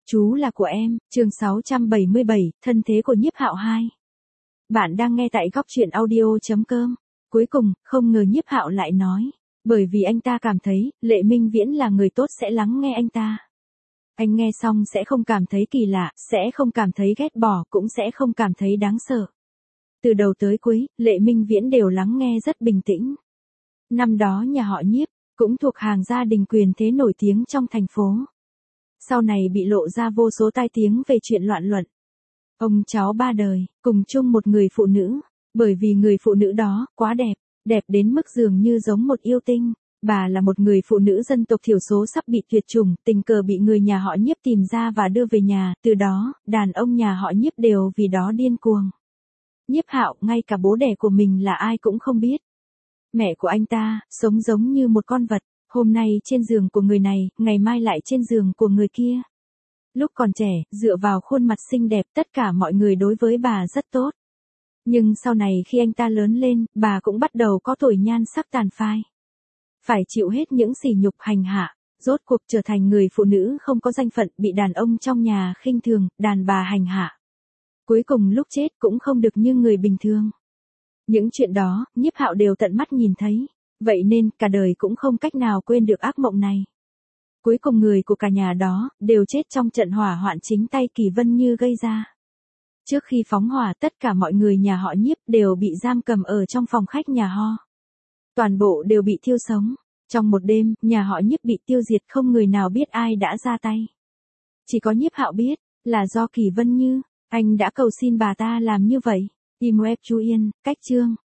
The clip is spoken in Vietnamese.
Chú là của em, chương 677, thân thế của Nhiếp Hạo 2. Bạn đang nghe tại góc truyện audio.com. Cuối cùng, không ngờ Nhiếp Hạo lại nói, bởi vì anh ta cảm thấy, Lệ Minh Viễn là người tốt sẽ lắng nghe anh ta. Anh nghe xong sẽ không cảm thấy kỳ lạ, sẽ không cảm thấy ghét bỏ, cũng sẽ không cảm thấy đáng sợ. Từ đầu tới cuối, Lệ Minh Viễn đều lắng nghe rất bình tĩnh. Năm đó nhà họ Nhiếp, cũng thuộc hàng gia đình quyền thế nổi tiếng trong thành phố. Sau này bị lộ ra vô số tai tiếng về chuyện loạn luận. Ông cháu ba đời, cùng chung một người phụ nữ, bởi vì người phụ nữ đó, quá đẹp, đẹp đến mức dường như giống một yêu tinh. Bà là một người phụ nữ dân tộc thiểu số sắp bị tuyệt chủng, tình cờ bị người nhà họ Nhiếp tìm ra và đưa về nhà, từ đó, đàn ông nhà họ Nhiếp đều vì đó điên cuồng. Nhiếp Hạo, ngay cả bố đẻ của mình là ai cũng không biết. Mẹ của anh ta, sống giống như một con vật, hôm nay trên giường của người này, ngày mai lại trên giường của người kia. Lúc còn trẻ, dựa vào khuôn mặt xinh đẹp, tất cả mọi người đối với bà rất tốt. Nhưng sau này khi anh ta lớn lên, bà cũng bắt đầu có tuổi nhan sắc tàn phai. Phải chịu hết những sỉ nhục hành hạ, rốt cuộc trở thành người phụ nữ không có danh phận, bị đàn ông trong nhà khinh thường, đàn bà hành hạ. Cuối cùng lúc chết cũng không được như người bình thường. Những chuyện đó, Nhiếp Hạo đều tận mắt nhìn thấy, vậy nên cả đời cũng không cách nào quên được ác mộng này. Cuối cùng người của cả nhà đó, đều chết trong trận hỏa hoạn chính tay Kỳ Vân Như gây ra. Trước khi phóng hỏa, tất cả mọi người nhà họ Nhiếp đều bị giam cầm ở trong phòng khách nhà ho. Toàn bộ đều bị thiêu sống. Trong một đêm, nhà họ Nhiếp bị tiêu diệt, không người nào biết ai đã ra tay. Chỉ có Nhiếp Hạo biết, là do Kỳ Vân Như, anh đã cầu xin bà ta làm như vậy. Im web chú Yên, cách chương.